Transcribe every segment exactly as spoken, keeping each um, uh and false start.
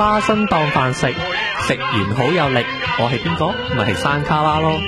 花生當飯食，食完好有力。我係邊個？咪係山卡拉咯。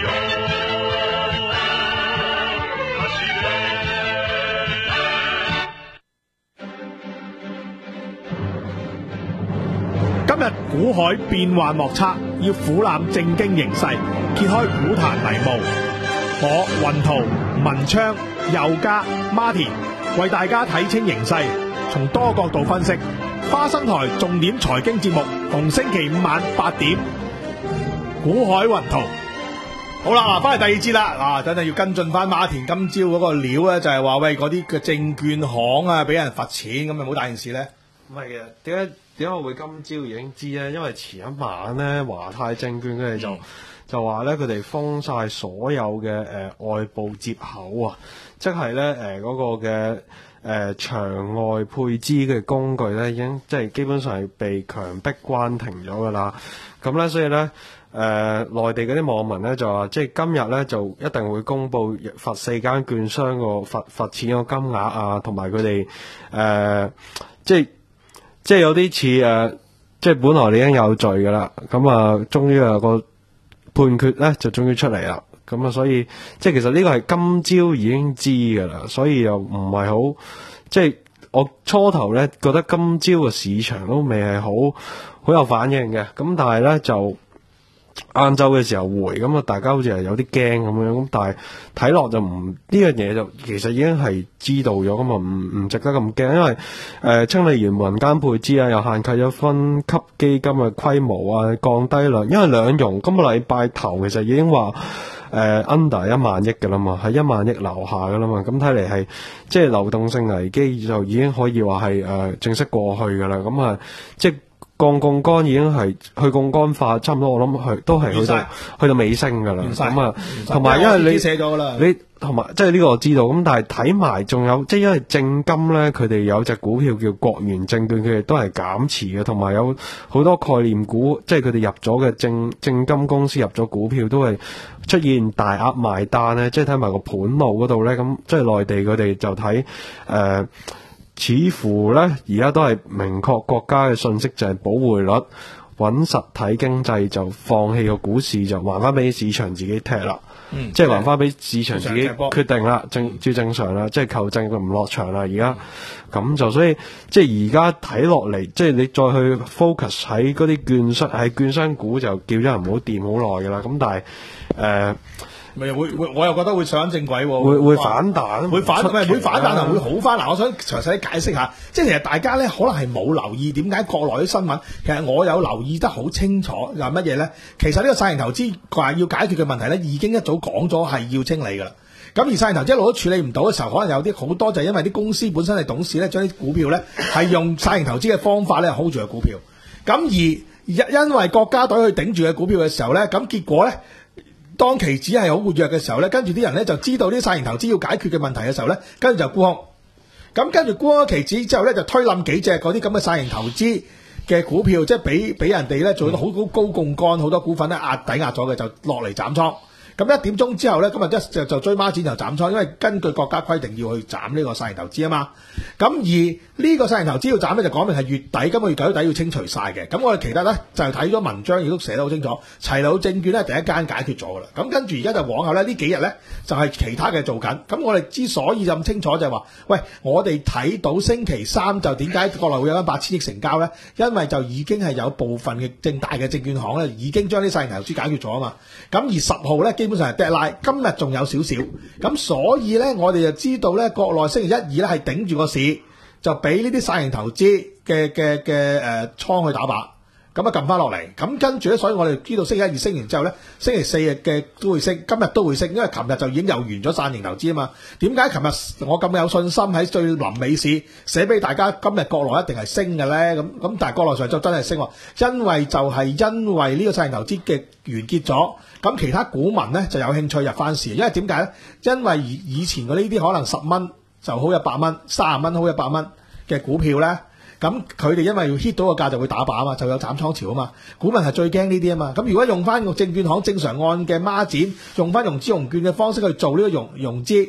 今日股海變幻莫測，要俯瞰正經形勢，揭開股壇迷霧。我雲圖、文昌、佑嘉、Martin 為大家睇清形勢，從多角度分析。花生台重點財經節目，逢星期五晚八點，股海雲圖。好啦，嗱，翻嚟第二節啦，嗱，真係要跟進翻馬田今朝嗰個料咧，就係話喂，嗰啲嘅證券行啊，俾人罰錢，咁咪好大件事咧？ 唔係嘅，點解點解我會今朝已經知咧？因為前一晚咧，華泰證券佢哋就、嗯、就話咧，佢哋封晒所有嘅誒、呃、外部接口啊，即係咧誒嗰個嘅。誒、呃、場外配資嘅工具咧，已經即係基本上係被強迫關停咗㗎啦。咁咧，所以咧，誒、呃、內地嗰啲網民咧就話，即係今日咧就一定會公布罰四間券商個罰罰錢個金額啊，同埋佢哋誒即係即係有啲似誒，即係本來你已經有罪㗎啦。咁啊，終於有個判決咧，就終於出嚟啦。咁啊，所以即係其實呢個係今朝已經知㗎啦，所以又唔係好即係我初頭咧覺得今朝嘅市場都未係好好有反應嘅，咁但係咧就晏晝嘅時候回，咁啊大家好似係有啲驚咁樣，咁但係睇落就唔呢樣嘢就其實已經係知道咗，咁啊唔唔值得咁驚，因為誒、呃、清理完民間配資啊，又限契咗分級基金嘅規模啊，降低量，因為兩融今個禮拜頭其實已經話。誒、uh, under 一萬億嘅啦嘛，係一萬億樓下嘅啦嘛，咁睇嚟係即係流動性危機就已經可以話係誒正式過去嘅啦，咁啊即係降槓桿已經係去槓桿化，差唔多我諗去都係去到去到尾聲嘅啦，咁啊同埋因為你寫咗啦，你同埋即係呢個我知道，咁但係睇埋仲有即係因為證金咧，佢哋有隻股票叫國元證券，佢哋都係減持嘅，同埋有好多概念股，即係佢哋入咗嘅證證金公司入咗股票都係出現大額賣單咧，即係睇埋個盤路嗰度咧，咁即係內地佢哋就睇誒、呃，似乎咧而家都係明確國家嘅信息就係保匯率、穩實體經濟，就放棄個股市，就還翻俾市場自己踢啦。嗯，即係還翻俾市場自己決定啦，正照正常啦，即係球證佢唔落場啦，而家咁就所以即係而家睇落嚟，即係你再去 focus 喺嗰啲券商，喺券商股就叫咗人唔好掂好耐噶啦，咁但係誒。呃咪會會，我又覺得會上正軌喎， 會會反彈， 會反唔係會反彈，會好翻。嗱，我想詳細解釋下，即係其實大家咧可能係冇留意點解國內啲新聞，其實我有留意得好清楚，係乜嘢咧？其實呢個曬型投資話要解決嘅問題咧，已經一早講咗係要清理㗎啦。咁而曬型投資一路都處理唔到嘅時候，可能有啲好多就係因為啲公司本身係董事咧，將啲股票咧係用曬型投資嘅方法咧 hold 住嘅股票。咁而因為國家隊去頂住嘅股票嘅時候咧，咁結果咧。當期指係好活躍嘅時候咧，跟住啲人咧就知道啲曬型投資要解決嘅問題嘅時候咧，跟住就沽空。咁跟住沽空期指之後咧，就推冧幾隻嗰啲咁嘅曬型投資嘅股票，即係俾俾人哋咧做到好高高槓桿，好多股份咧壓抵壓咗嘅，就落嚟斬倉。咁一點鐘之後咧，今日一就就追孖展就斬倉，因為根據國家規定要去斬呢個曬型投資啊嘛。咁而呢個曬型投資要斬咧，就講明係月底今個月九月底要清除晒嘅。咁我哋其他咧就睇咗文章，亦都寫得好清楚。齊魯證券咧第一間解決咗噶啦。咁跟住而家就往後咧呢幾日咧就係其他嘅做緊。咁我哋之所以咁清楚就係話，喂，我哋睇到星期三就點解國內會有間八千億成交咧？因為就已經係有部分嘅正大嘅證券行咧已經將啲曬型投資解決咗啊嘛。咁而十號咧基本上係 deadline，今日仲有少少。咁所以咧我哋就知道咧國內星期一二咧係頂住個市。就俾呢啲曬型投資嘅嘅嘅誒倉去打靶，咁啊撳翻落嚟，咁跟住咧，所以我哋知道星期一二升完之後咧，星期四日嘅都會升，今日都會升，因為琴日就已經又完咗曬型投資啊嘛。點解琴日我咁有信心喺最臨尾市寫俾大家，今日國內一定係升嘅咧？咁咁但係國內上就真係升喎，因為就係因為呢個曬型投資嘅完結咗，咁其他股民咧就有興趣入翻市，因為點解咧？因為以前嘅呢啲可能十蚊。就好一百蚊，三十蚊好一百蚊嘅股票咧，咁佢哋因為要 hit 到個價就會打靶啊嘛，就有斬倉潮啊嘛，股民係最驚呢啲啊嘛。咁如果用翻個證券行正常按嘅孖展，用翻融資融券嘅方式去做呢個融融資，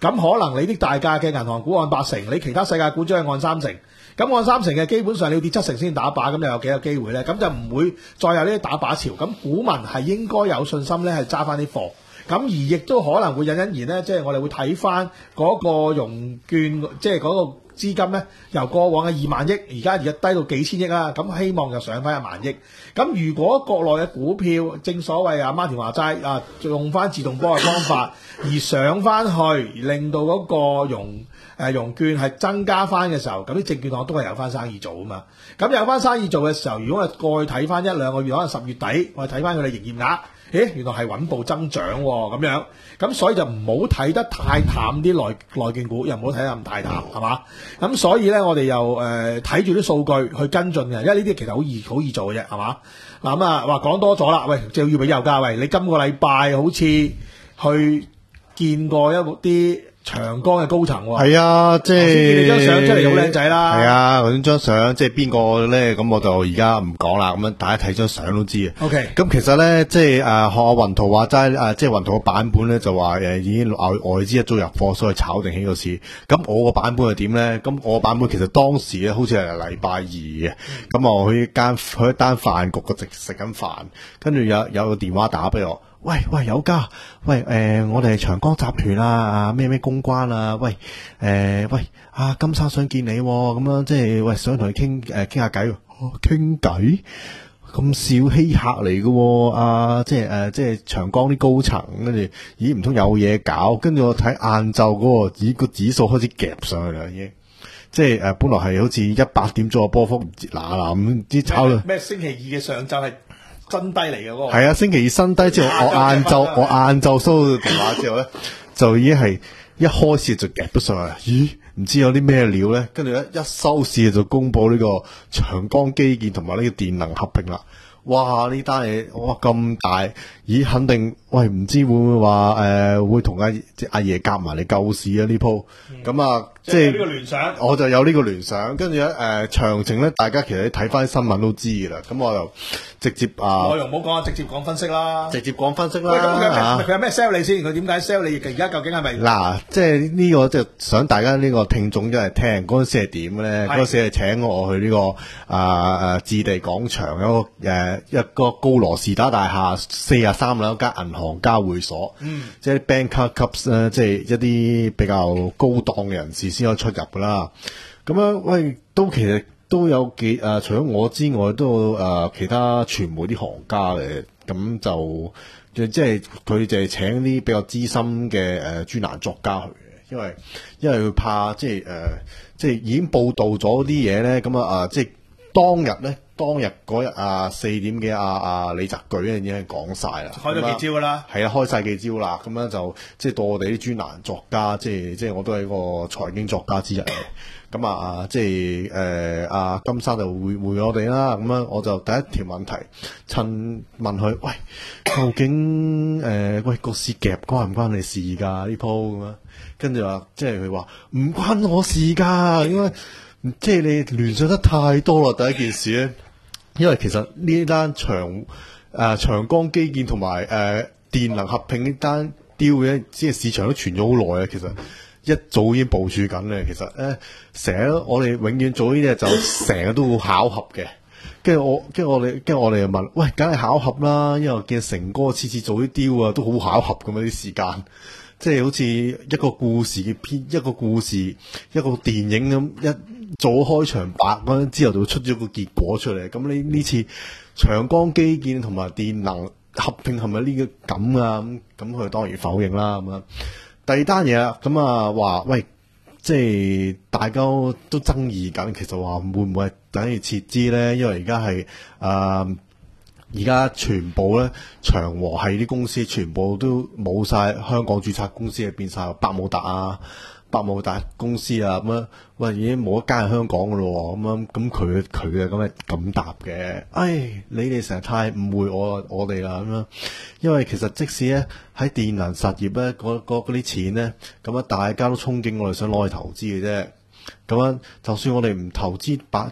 咁可能你啲大價嘅銀行股按八成，你其他世界股將係按三成。咁按三成嘅基本上你要跌七成先打靶，咁又有幾個機會咧？咁就唔會再有呢啲打靶潮。咁股民係應該有信心咧，係揸翻啲貨。咁而亦都可能會隱隱然咧，即係我哋會睇翻嗰個融券，即係嗰個資金咧，由過往嘅二萬億，而家而家低到幾千億啦。咁希望就上翻一萬億。咁如果國內嘅股票，正所謂阿馬田話齋啊，用翻自動波嘅方法而上翻去，令到嗰個融誒融券係增加翻嘅時候，咁啲證券行都係有翻生意做啊嘛。咁有翻生意做嘅時候，如果我哋過去睇翻一兩個月，可能十月底，我哋睇翻佢哋營業額。咦，原來係穩步增長喎，咁樣，咁所以就唔好睇得太淡啲內內券股，又唔好睇得咁太淡，係嘛？咁所以咧，我哋又誒睇住啲數據去跟進嘅，因為呢啲其實好易好易做嘅啫，係嘛？嗱咁啊，話講多咗啦，喂，就要俾油價，喂，你今個禮拜好似去見過一啲長江嘅高層喎， 係啊，即係見你張相出嚟好靚仔啦， 係啊，嗰張相即係邊個咧？咁我就而家唔講啦，咁樣大家睇張相都知啊。 OK， 咁其實咧，即係誒學阿雲圖話齋誒，即係雲圖嘅版本咧就話誒已經外外資一早入貨，所以炒定起個市。咁我個版本係點咧？咁我個版本其實當時咧好似係禮拜二嘅，咁我去間去一單飯局嘅食食緊飯，跟住有有個電話打俾我。喂喂，有家，喂誒、呃，我哋係長江集團啊，啊咩咩公關啊，喂誒、呃、喂，啊金生想見你喎、哦，咁樣即係喂想同你傾誒傾下偈，傾偈咁小稀客嚟嘅喎，啊即係誒、呃、即係長江啲高層，跟住咦唔通有嘢搞，跟住我睇晏晝嗰個指個指數開始夾上去啦，已經即係誒、呃、本來係好似一百點左右波幅，嗱嗱咁啲炒到咩星期二嘅上晝係新低嚟嘅嗰個， 係啊，星期二新低之後，我晏晝我晏晝收到電話之後咧，就已經係一開始就夾咗上嚟，咦？唔知有啲咩料咧？跟住咧一收市就公布呢個長江基建同埋呢個電能合併啦。哇！呢單嘢哇咁大，咦？肯定喂唔知會唔會話誒、呃、會同阿即阿爺夾埋嚟救市啊呢鋪？咁、嗯、啊，即係呢個聯想， 我就有呢個聯想。跟住咧誒詳情咧，大家其實睇翻新聞都知㗎啦。咁我就直接啊， 內容唔好講啊，直接講分析啦。 直接講分析啦。 喂，咁佢啊佢有咩 sell 你先？佢點解 sell 你？而家究竟係咪？ 嗱，即係呢個即係想大家呢個聽眾一係聽嗰陣時係點咧？嗰陣時係請我去呢、這個啊啊置地廣場有個誒、呃、一個高羅士打大廈四十三樓一間銀行交匯所，嗯，即係 banker cups 咧，即係一啲比較高檔嘅人士先可以出入噶啦。咁樣喂，都其實都有幾誒、呃，除咗我之外，都有誒、呃、其他傳媒啲行家嘅，咁就。即係佢就係請啲比較資深嘅誒專欄作家去嘅，因為因為佢怕即係誒、呃、即係已經報導咗啲嘢咧，咁啊啊即係當日咧，當日嗰日啊四點幾啊啊李澤鉅咧已經係講晒啦， 開咗幾招㗎啦， 係啊開晒幾招啦，咁樣就即係到我哋啲專欄作家，即係即係我都係一個財經作家之一嘅。咁啊，即係誒阿金生就會會我哋啦，咁樣我就第一條問題，趁問佢，喂，究竟誒、呃、喂個市夾關唔關你事㗎呢鋪咁啊？跟住話，即係佢話唔關我事㗎，因為即係你聯想得太多啦。第一件事咧，因為其實呢單長誒、呃、長江基建同埋誒電能合併呢單 deal 嘅，即係市場都傳咗好耐啊，其實。一早已經部署緊咧，其實咧成日我哋永遠做呢啲嘢就成日都好巧合嘅。跟住我，跟住我哋，跟住我哋又問，喂，梗係巧合啦，因為見成哥次次做啲雕啊，都好巧合咁樣啲時間，即係好似一個故事嘅編，一個故事，一個電影咁，一早開場白嗰陣之後就出咗個結果出嚟。咁你呢次長江基建同埋電能合併係咪呢個咁啊？咁咁佢當然否認啦咁樣。第二單嘢啦，咁啊話喂，即係大家都爭議緊，其實話會唔會等於撤資咧？因為而家係誒，而家全部咧長和系啲公司全部都冇晒香港註冊公司，係變晒百慕達啊、百慕達公司啊咁樣，喂已經冇一間係香港噶咯，咁樣咁佢佢啊咁係咁答嘅，唉，你哋成日太誤會我我哋啦咁樣。因為其實即使咧喺電能實業咧嗰嗰啲錢咧，咁啊大家都憧憬我哋想攞去投資嘅啫。咁樣就算我哋唔投資百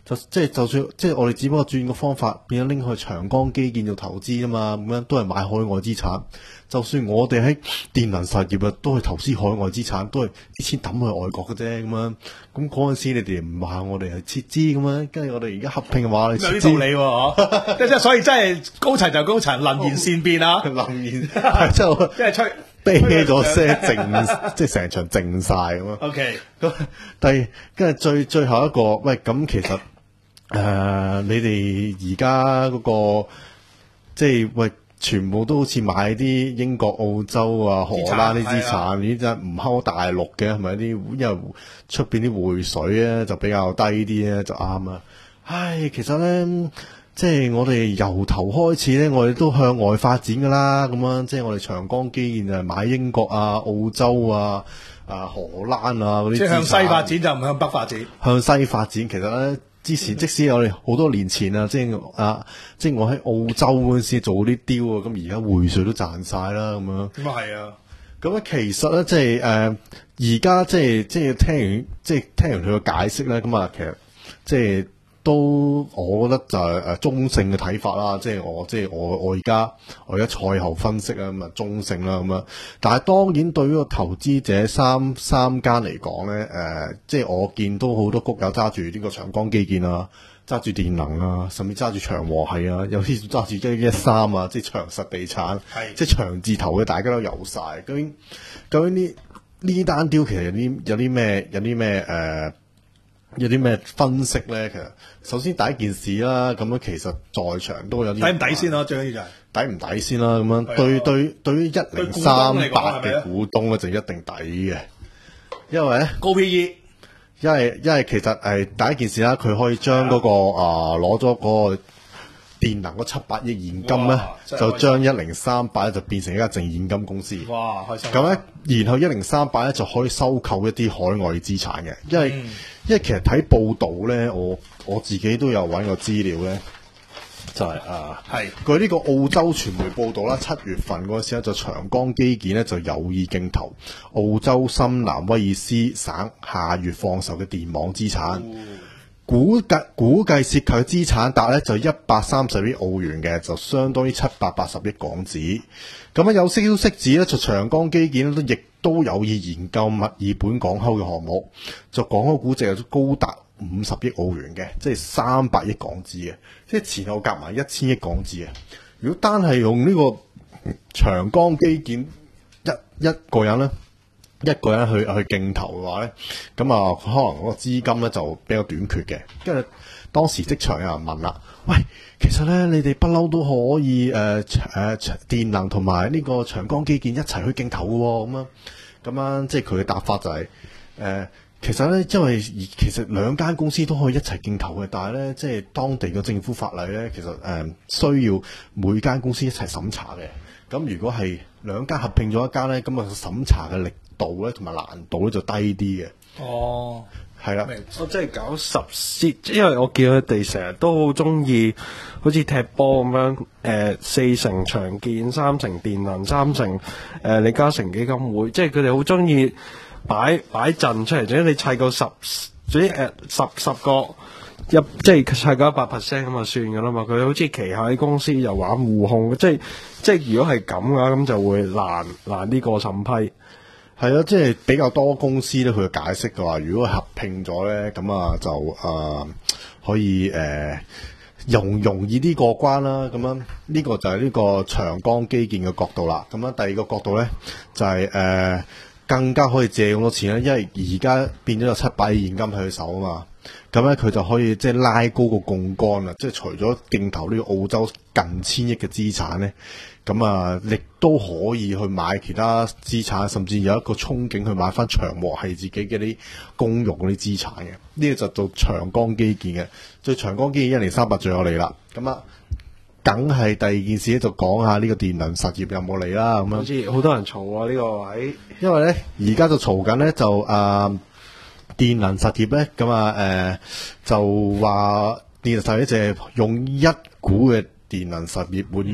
就即係就算即係我哋只不過轉個方法，變咗拎去長江基建做投資啊嘛，咁樣都係買海外資產。就算我哋喺電能實業啊，都係投資海外資產，都係啲錢抌去外國嘅啫咁樣。咁嗰陣時你哋唔話我哋係撤資咁樣，跟住我哋而家合併嘅話，你撤資有啲道理喎，即係所以真係高層就高層，能言善辯啊， 能言係即係即係吹啤咗聲靜，即係成場靜晒咁樣。 OK， 咁第跟住最最後一個，喂咁其實誒、呃、你哋而家嗰個即係喂。全部都好似買啲英國、澳洲啊、荷蘭啲資產，呢啲唔睺大陸嘅，係咪啲？因為出邊啲匯水咧就比較低啲咧，就啱啊！唉，其實咧，即係我哋由頭開始咧，我哋都向外發展噶啦，咁樣即係我哋長江基建就買英國啊、澳洲啊、啊荷蘭啊嗰啲。即係向西發展就唔向北發展。 向西發展，其實咧。之前即使我哋好多年前啊，即係啊，即係我喺澳洲嗰陣時做啲雕啊，咁而家匯稅都賺晒啦，咁樣。 咁啊係啊， 咁咧其實咧即係誒，而家即係即係聽完即係聽完佢嘅解釋咧，咁啊其實即係都我覺得就係誒中性嘅睇法啦，即係我即係我我而家我而家賽後分析啊，咁啊中性啦咁樣。但係當然對於個投資者三三間嚟講咧，誒、呃、即係我見到好多谷友揸住呢個長江基建啊，揸住電能啊，甚至揸住長和系啊，有啲揸住一一三啊，即係長實地產，即係長字頭嘅大家都有晒。究竟究竟呢呢單雕其實有啲有啲咩有啲咩誒？有啲咩分析咧？其實首先第一件事啦，咁樣其實在場都有啲抵唔抵先咯，最緊要就係抵唔抵先啦。咁樣對對對於一零三八嘅股東咧，就一定抵嘅，因為咧高 P E， 因為因為其實係第一件事啦，佢可以將嗰、那個啊攞咗嗰個電能嗰七百億現金咧，就將一零三八咧就變成一家淨現金公司。 哇，開心！ 咁咧，然後一零三八咧就可以收購一啲海外資產嘅，因為、嗯、因為其實睇報道咧，我我自己都有揾個資料咧，就係、是、啊，係據呢個澳洲傳媒報道啦，七月份嗰陣時咧就長江基建咧就有意競投澳洲新南威爾斯省下月放售嘅電網資產。嗯估計估計涉及嘅資產達咧就一百三十億澳元嘅，就相當於七百八十億港紙。咁啊有消息指咧，就長江基建都亦都有意研究墨爾本港口嘅項目，就港口估值就高達五十億澳元嘅，即係三百億港紙嘅，即係前後夾埋一千億港紙嘅。如果單係用呢個長江基建一一個人咧，一個人去去競投嘅話咧，咁啊可能嗰個資金咧就比較短缺嘅。跟住當時職場有人問啦，喂，其實咧你哋不嬲都可以誒誒、呃、電能同埋呢個長江基建一齊去競投嘅喎，咁樣咁樣即係佢嘅答法就係、是、誒、呃、其實咧因為其實兩間公司都可以一齊競投嘅，但係咧即係當地嘅政府法例咧，其實誒、呃、需要每間公司一齊審查嘅。咁如果係兩間合併咗一間咧，咁啊審查嘅力度咧同埋難度咧就低啲嘅。 哦， 係啦， 我真係搞十蝕，因為我見佢哋成日都好中意，好似踢波咁樣，誒、呃、四成長建，三成電能，三成誒、呃、李嘉誠基金會，即係佢哋好中意擺擺陣出嚟，總之你砌夠十，總之誒十十個。一即係砌夠一百 percent 咁就算噶啦嘛，佢好似旗下啲公司又玩互控，即係即係如果係咁嘅話，咁就會難難啲過審批。 係咯，即係比較多公司咧，佢嘅解釋嘅話，如果合併咗咧，咁啊就誒、呃、可以誒、呃、容容易啲過關啦。咁樣呢個就係呢個長江基建嘅角度啦。咁樣第二個角度咧就係、是、誒、呃、更加可以借咁多錢咧，因為而家變咗有七百億現金喺佢手啊嘛。咁咧佢就可以即係拉高個槓桿啦，即係除咗競投呢個澳洲近千億嘅資產咧，咁啊亦都可以去買其他資產，甚至有一個憧憬去買翻長和係自己嘅啲公用嗰啲資產嘅。呢個就做長江基建嘅，最長江基建一零三八最有利啦。咁啊，梗係第二件事咧就講下呢個電能實業有冇利啦。咁樣好似好多人嘈啊呢個位， 因為咧而家就嘈緊咧就啊。呃電能實業咧，咁啊，誒、呃，就話電能實業就係用一股嘅電能實業換一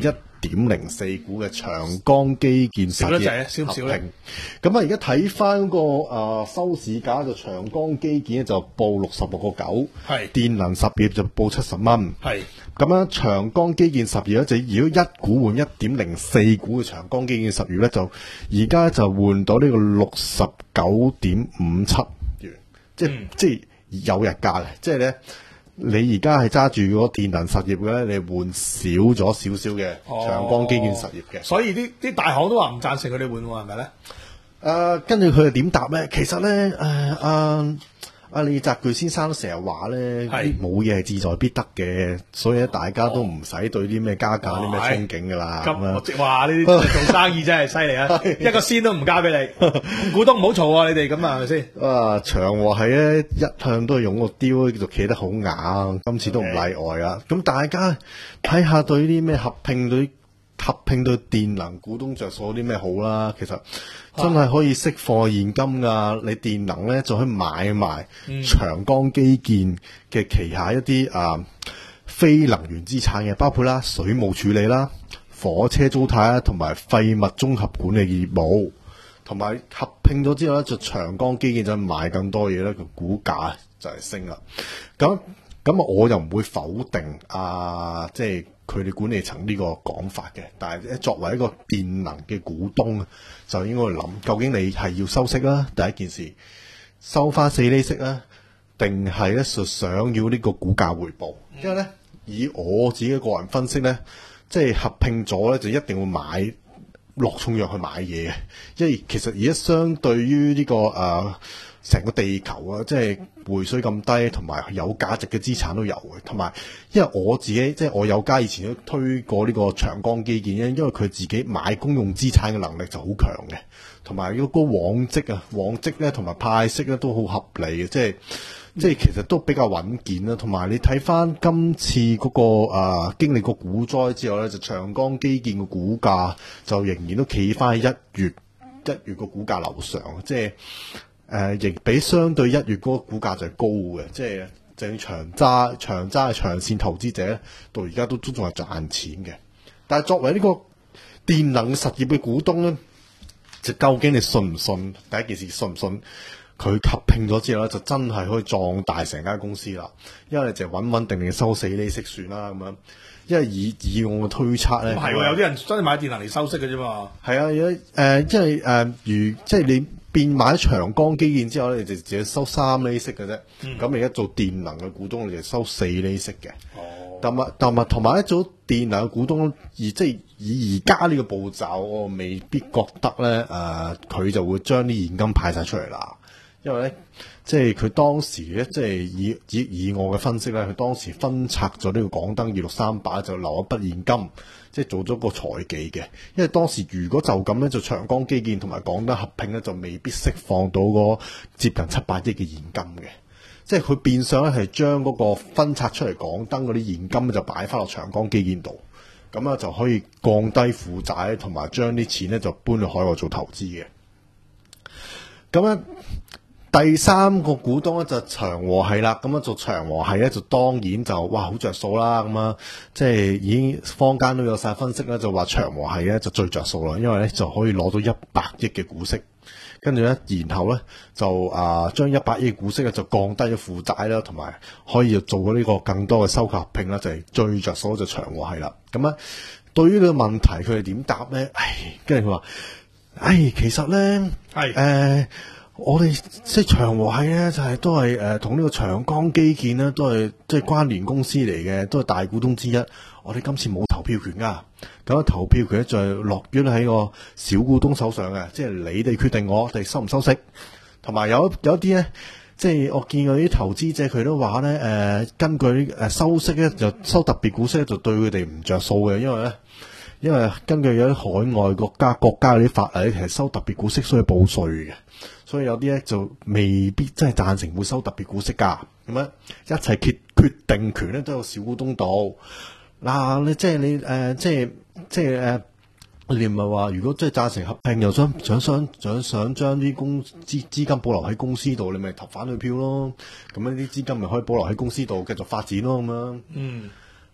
點零四股嘅長江基建實少得滯啊業合少唔少咧併。咁啊，而家睇翻個啊收市價就長江基建咧就報六十六個九， 係電能實業就報七十蚊。 係咁樣長江基建實業咧就如果一股換一點零四股嘅長江基建實業咧，就而家就換到呢個六十九點五七元，即係、 嗯即係有日價嘅，即係咧。你而家係揸住嗰個電能實業嘅咧，你換少咗少少嘅長江基建實業嘅、 哦，所以啲啲大行都話唔贊成佢哋換喎，係咪咧？ 誒、呃，跟住佢哋點答咧？其實咧，誒阿阿李澤鉅先生都成日話咧， 係冇嘢係志在必得嘅，所以咧大家都唔使對啲咩加價啲咩憧憬噶啦。咁樣咁我即話呢啲做生意真係犀利啊！一個仙都唔交俾你，股東唔好嘈啊！你哋咁啊，係咪先？ 啊，長和係咧一向都係用個雕就企得好硬，今次都唔例外啊！咁大家睇下對啲咩合併對合併對電能股東着數啲咩好啦，其實真係可以釋放現金噶。你電能咧就可以買埋長江基建嘅旗下一啲啊非能源資產嘅，包括啦水務處理啦、火車租貸啦，同埋廢物綜合管理業務。同埋合併咗之後咧，就長江基建就買更多嘢咧，個股價就係升啦。咁咁啊，我又唔會否定啊，即係佢哋管理層呢個講法嘅。但係作為一個電能嘅股東，就應該諗究竟你係要收息啦，第一件事收翻四厘息啦，定係咧就想要呢個股價回報？因為咧，以我自己嘅個人分析咧，即係合併咗咧，就一定會買落重藥去買嘢嘅，因為其實而家相對於呢、這個誒成、呃、個地球啊，即係匯水咁低，同埋有價值嘅資產都有嘅。同埋因為我自己即係我有家以前都推過呢個長江基建，因為佢自己買公用資產嘅能力就好強嘅，同埋嗰個往績啊，往績咧同埋派息咧都好合理嘅，即係。即係其實都比較穩健啦，同埋你睇翻今次嗰、那個啊、呃、經歷過股災之後咧，就長江基建嘅股價就仍然都企翻喺一月一月個股價樓上，即係誒亦比相對一月嗰個股價就係高嘅，即係正長揸長揸嘅長線投資者咧，到而家都都仲係賺錢嘅。但係作為呢個電能實業嘅股東咧，就究竟你信唔信？第一件事信唔信？佢合併咗之後咧，就真係可以壯大成間公司啦。因為你就穩穩定定收四厘息算啦咁樣。因為以以我嘅推測咧， 係喎，有啲人真係買電能嚟收息嘅啫嘛。 係啊，有誒、呃，因為誒、呃，如即係你變買咗長江基建之後咧，你就只係收三厘息嘅啫。咁而家做電能嘅股東，你就收四厘息嘅。哦，但係但係同埋一做電能嘅股東，而即係以而家呢個步驟，我未必覺得咧誒，佢、呃、就會將啲現金派晒出嚟啦。因為咧，即係佢當時咧，即係以以以我嘅分析咧，佢當時分拆咗呢個港燈二六三八，就留一筆現金，即係做咗個財技嘅。因為當時如果就咁咧，就長江基建同埋港燈合併咧，就未必釋放到個接近七百億嘅現金嘅。即係佢變相咧係將嗰個分拆出嚟港燈嗰啲現金就擺翻落長江基建度，咁啊就可以降低負債，同埋將啲錢咧就搬去海外做投資嘅。咁樣。第三個股東咧就長和系啦，咁樣做長和系咧就當然就哇好着數啦，咁啊即係已經坊間都有晒分析啦，就話長和系咧就最着數啦，因為咧就可以攞到一百億嘅股息，跟住咧然後咧就啊將一百億股息咧就降低咗負債啦，同埋可以做咗呢個更多嘅收購合併啦，就係、是、最着數就長和系啦。咁啊對於呢個問題佢哋點答咧？唉，跟住佢話，唉其實咧係誒。我哋即係長和系咧，就係、是、都係誒同呢個長江基建咧，都係即係關聯公司嚟嘅，都係大股東之一。我哋今次冇投票權噶，咁投票權咧就係落於喺個小股東手上嘅，即係你哋決定我哋收唔收息。同埋有有啲咧，即係我見過啲投資者佢都話咧，誒、呃、根據誒收息咧就收特別股息就對佢哋唔着數嘅，因為咧因為根據有啲海外國家國家嗰啲法例，其實收特別股息需要報稅嘅。所以有啲咧就未必真係贊成會收特別股息㗎，咁樣一切決決定權咧都有小股東度。嗱、啊，你即係你誒、呃，即係即係誒、呃，你唔係話如果即係贊成合併，又想想想想想將啲公資資金保留喺公司度，你咪投反對票咯。咁樣啲資金咪可以保留喺公司度繼續發展咯，咁樣。嗯。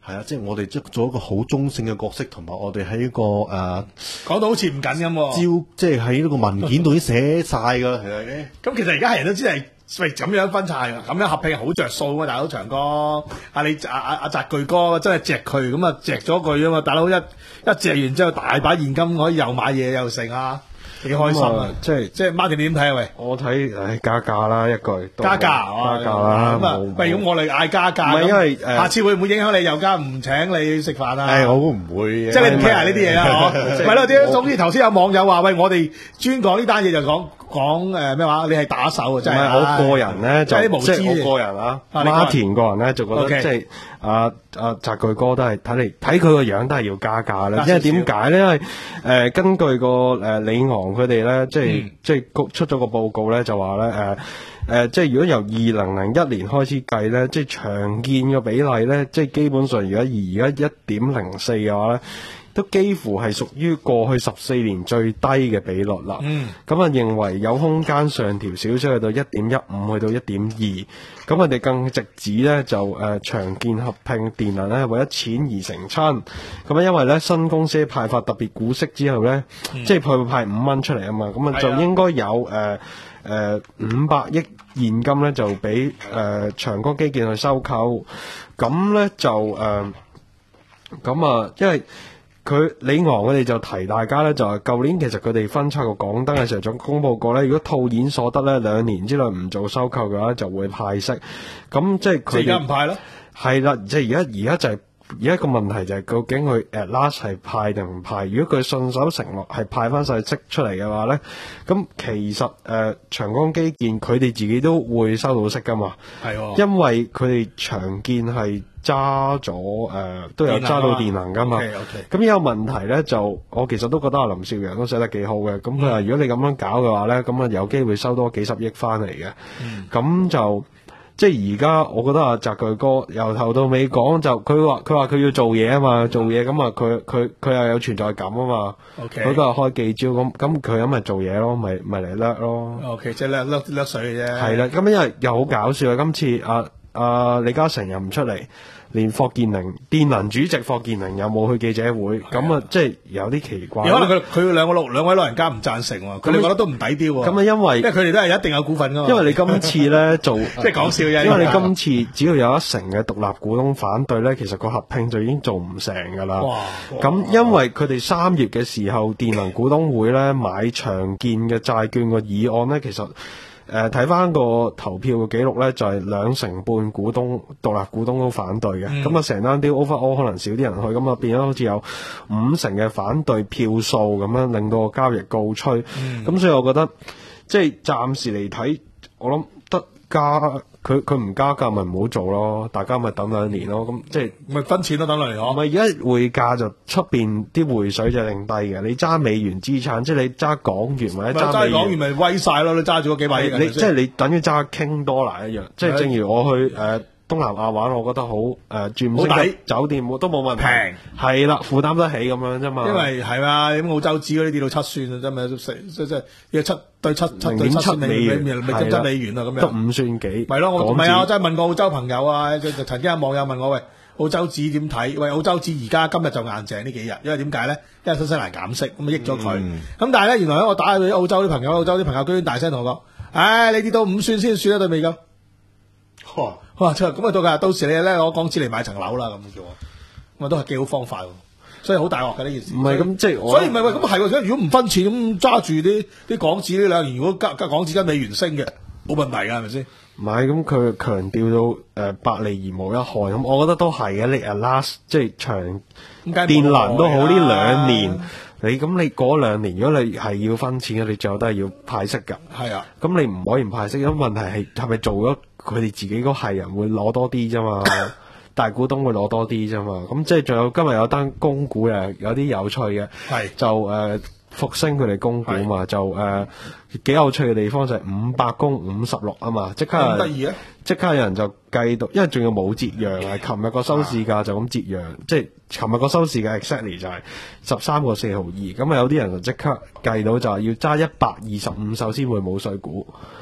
係啊，即係我哋即係做一個好中性嘅角色，同埋我哋喺一個誒、呃、 講到好似唔緊咁喎。 招，即係喺呢個文件度已經寫晒㗎啦，係咪？ 咁其實而家係人都知係喂咁樣分拆，咁樣合併係好着數啊！大佬長哥，阿你阿阿阿澤巨哥真係隻佢咁啊，隻咗佢啊嘛！大佬一一隻完之後，大把現金可以又買嘢又剩啊！幾開心啊！ 即係即係 Martin 你點睇啊？喂， 我睇誒加價啦，一句加價加價啦。 咁啊，喂，咁我哋嗌加價， 唔係因為誒下次會唔會影響你又加唔請你食飯啊？ 誒，我估唔會嘅， 即係你唔 care 呢啲嘢啦，嗬？係咯，啲總之頭先有網友話喂，我哋專講呢單嘢就講講誒咩話？你係打手啊，真係。 我個人咧就即係無知即係我個人啊啊你個人 ，Martin 個人咧就覺得 OK 即係阿阿澤巨哥都係睇嚟睇佢個樣都係要加價啦， 加少少因為點解咧？因為誒根據個誒李昂佢哋咧，即係嗯即係出咗個報告咧，就話咧誒。誒、即係如果由二零零一年開始計咧，即係長建嘅比例咧，即係基本上而家而家一點零四嘅話咧，都幾乎係屬於過去十四年最低嘅比率啦。 嗯， 咁啊認為有空間上調少少去到一點一五，去到一點二。咁我哋更直指咧就誒、呃、長建合併電能咧為咗錢而成親。咁啊因為咧新公司派發特別股息之後咧， 嗯即係佢會派五蚊出嚟啊嘛，咁啊就應該有誒。誒五百億現金咧就俾誒、呃、長江基建去收購，咁咧就誒咁啊，因為佢李昂佢哋就提大家咧，就係舊年其實佢哋分拆個港燈嘅時候，仲公佈過咧，如果套現所得咧兩年之內唔做收購嘅話，就會派息。咁即係佢即係而家唔派咯。 係啦，即係而家而家就係、而家個問題就係究竟佢 at last 係派定唔派？如果佢信守承諾係派翻晒息出嚟嘅話咧，咁其實誒、呃、長江基建佢哋自己都會收到息噶嘛， 係喎。 因為佢哋長建係揸咗誒都有揸到電能噶嘛。 OK OK。 咁有問題咧，就我其實都覺得阿林少陽都寫得幾好嘅。咁佢話如果你咁樣搞嘅話咧，咁啊有機會收多幾十億翻嚟嘅。咁、 嗯、 就。即係而家，我覺得阿澤巨哥由頭到尾講就佢話佢話佢要做嘢啊嘛，做嘢咁啊佢佢佢又有存在感啊嘛。 OK。 佢都係開記招咁，咁佢咁咪做嘢咯，咪咪嚟叻咯。 OK，即係叻叻叻水嘅啫。 係啦，咁因為又好搞笑啊！今次阿阿李嘉誠又唔出嚟，連霍建寧電能主席霍建寧又冇去記者會，咁啊即係有啲奇怪。 有可能佢佢兩個老兩位老人家唔贊成喎，佢哋覺得都唔抵丟喎。 咁啊，因為因為佢哋都係一定有股份噶嘛。 因為你今次咧做即係講笑啫。 因為你今次只要有一成嘅獨立股東反對咧，其實個合併就已經做唔成㗎啦。 哇！ 咁因為佢哋三月嘅時候，電能股東會咧買長建嘅債券個議案咧，其實誒睇翻個投票嘅記錄咧，就係、是、兩成半股東獨立股東都反對嘅。咁啊成單啲 overall 可能少啲人去，咁啊變咗好似有五成嘅反對票數咁樣，令到個交易告吹。咁、嗯、所以我覺得即係暫時嚟睇，我諗得加佢佢唔加價咪唔好做咯，大家咪等兩年咯。咁即係咪分錢都等兩年唔係而家匯價就出邊啲匯水就定低嘅。你揸美元資產，即係你揸港元或者揸美元， 揸港元咪威晒咯。你揸住嗰幾百億， 你即係你等於揸傾多拿一樣。即係正如我去誒、呃、東南亞玩，我覺得好誒住五星級酒店都冇問題，平係啦，負擔得起咁樣啫嘛。因為係啊，你澳洲紙嗰啲跌到七算啊，真係即即即七對七七對七美元，咪七七美元啊咁樣， 得五算幾。 咪咯，我唔係啊，我真係問過澳洲朋友啊，就曾經有網友問我喂，澳洲紙點睇？喂，澳洲紙而家今日就硬淨呢幾日，因為點解咧？因為新西蘭減息，咁啊益咗佢。咁、嗯、但係咧，原來咧我打去澳洲啲朋友，澳洲啲朋友居然大聲同我講：，唉，你跌到五算先算得對未咁？哇！哇！咁啊到㗎，到時你咧攞港紙嚟買層樓啦咁叫我，咁啊都係幾好方法喎。所以好大鑊嘅呢件事。 唔係咁即係， 所以唔係喂咁係喎。如果唔分錢咁揸住啲啲港紙呢兩年，如果加加港紙跟美元升嘅，冇問題㗎，係咪先？ 唔係咁，佢強調到誒、呃、百利而無一害，咁我覺得都係嘅。你 at last 即係長電能都好呢兩年，你咁你嗰兩年，如果你係要分錢嘅，你最後都係要派息㗎。係啊，咁你唔可以唔派息，咁問題係係咪做咗佢哋自己嗰係人會攞多啲啫嘛？大股東會攞多啲啫嘛，咁即係仲有今日有單供股啊，有啲有趣嘅，就誒、呃、復星佢哋供股嘛，就誒幾、呃、有趣嘅地方就係五百供五十六啊嘛，即刻咁得意啊！ 即刻有人就計到，因為仲要冇折讓啊，琴日個收市價就咁折讓，即係琴日個收市價 exactly 就係十三個四毫二，咁啊有啲人就即刻計到就係要揸一百二十五手先會冇稅股。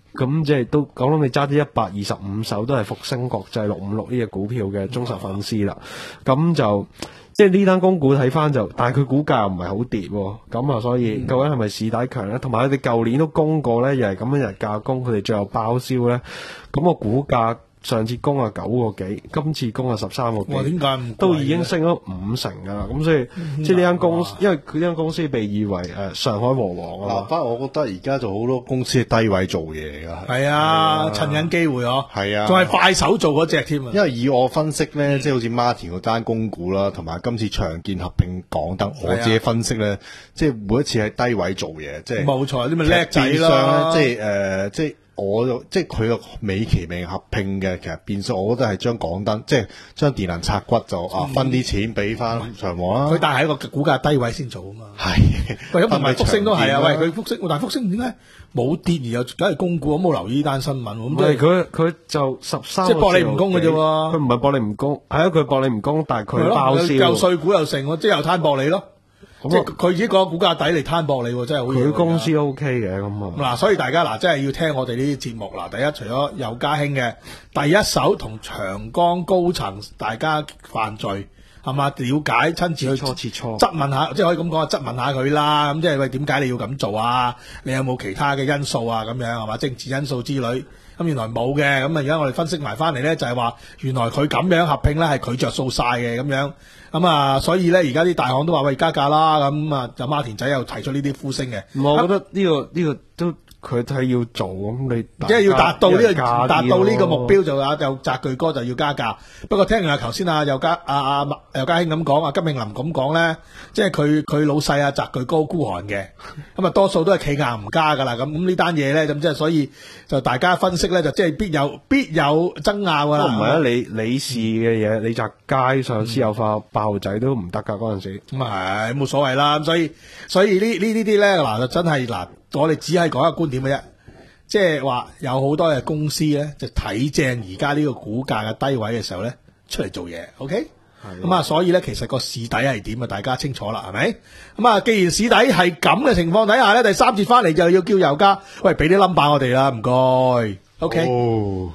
咁即係都講到你揸啲一百二十五手都係復星國際六五六呢隻股票嘅忠實粉絲啦，咁就即係呢單公股睇翻就，但係佢股價又唔係好跌喎，咁啊所以究竟係咪市底強咧？同埋佢哋舊年都供過咧，又係咁樣日價供，佢哋最後包銷咧，咁個股價上次供啊九個幾，今次供啊十三個幾， 哇！點解唔都已經升咗五成㗎啦，咁所以即係呢間公司，因為佢呢間公司被譽為誒上海和黃啊嘛。 嗱，反而我覺得而家就好多公司係低位做嘢㗎。 係啊，趁緊機會嗬。 係啊， 仲係快手做嗰只添啊。 因為以我分析咧，即係好似孖田嗰單公股啦，同埋今次長建合併港燈，我自己分析咧，即係每一次喺低位做嘢，即係冇錯，啲咪叻仔變咯。 相咧，即係誒，即係。我就即係佢個美其名合併嘅，其實變相我覺得係將港燈即係將電能拆骨就啊分啲錢俾翻長和啦。 佢但係喺個股價低位先做啊嘛。 係， 喂咁同埋福星都係啊。喂， 佢佢福星，但係福星點解冇跌而又梗係供股？我冇留意呢單新聞。咁唔係佢佢就十三， 即係博你唔供嘅啫喎。 佢唔係博你唔供，係啊，佢博你唔供，但係佢包銷又碎股又成，即係又攤薄你咯。即係佢自己個股價底嚟攤薄你，真係好嘢。 佢公司 O K 嘅咁啊。 嗱，所以大家嗱，真係要聽我哋呢啲節目嗱。第一，除咗有家興嘅第一手同長江高層大家犯罪係嘛，了解親自去切磋切磋質問下，即係可以咁講啊，質問下佢啦。咁即係喂，點解你要咁做啊？你有冇其他嘅因素啊？咁樣係嘛，政治因素之類。咁原來冇嘅，咁啊而家我哋分析埋翻嚟咧，就係話原來佢咁樣合併咧係佢着數晒嘅咁樣，咁啊所以咧而家啲大行都話喂加價啦，咁啊就孖田仔又提出呢啲呼聲嘅， 我覺得呢個呢個都佢睇要做咁你， 即係要達到呢個達到呢個目標就啊有澤巨哥就要加價。不過聽完啊頭先啊又加啊啊又家興咁講啊金永林咁講咧，即係佢佢老細啊澤巨哥孤寒嘅，咁啊多數都係企硬唔加噶啦，咁咁呢單嘢咧咁即係所以就大家分析咧就即係必有必有爭拗啊。 唔係啊，理理事嘅嘢，李澤楷上私有化爆仔都唔得噶嗰陣時。 咁啊係冇所謂啦，咁所以所以呢呢呢啲咧嗱就真係嗱。我哋只係講一個觀點嘅啫，即係話有好多嘅公司咧，就睇正而家呢個股價嘅低位嘅時候咧，出嚟做嘢。OK，咁啊，所以咧其實個市底係點啊？大家清楚啦，係咪？咁啊，既然市底係咁嘅情況底下咧，第三節翻嚟就要叫油家，喂，俾啲 number 我哋啦，唔該。OK。 哦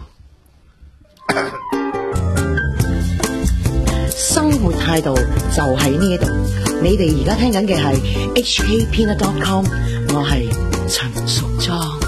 生活態度就喺呢度，你哋而家聽緊嘅係 H K Peanut dot com， 我係陳淑莊。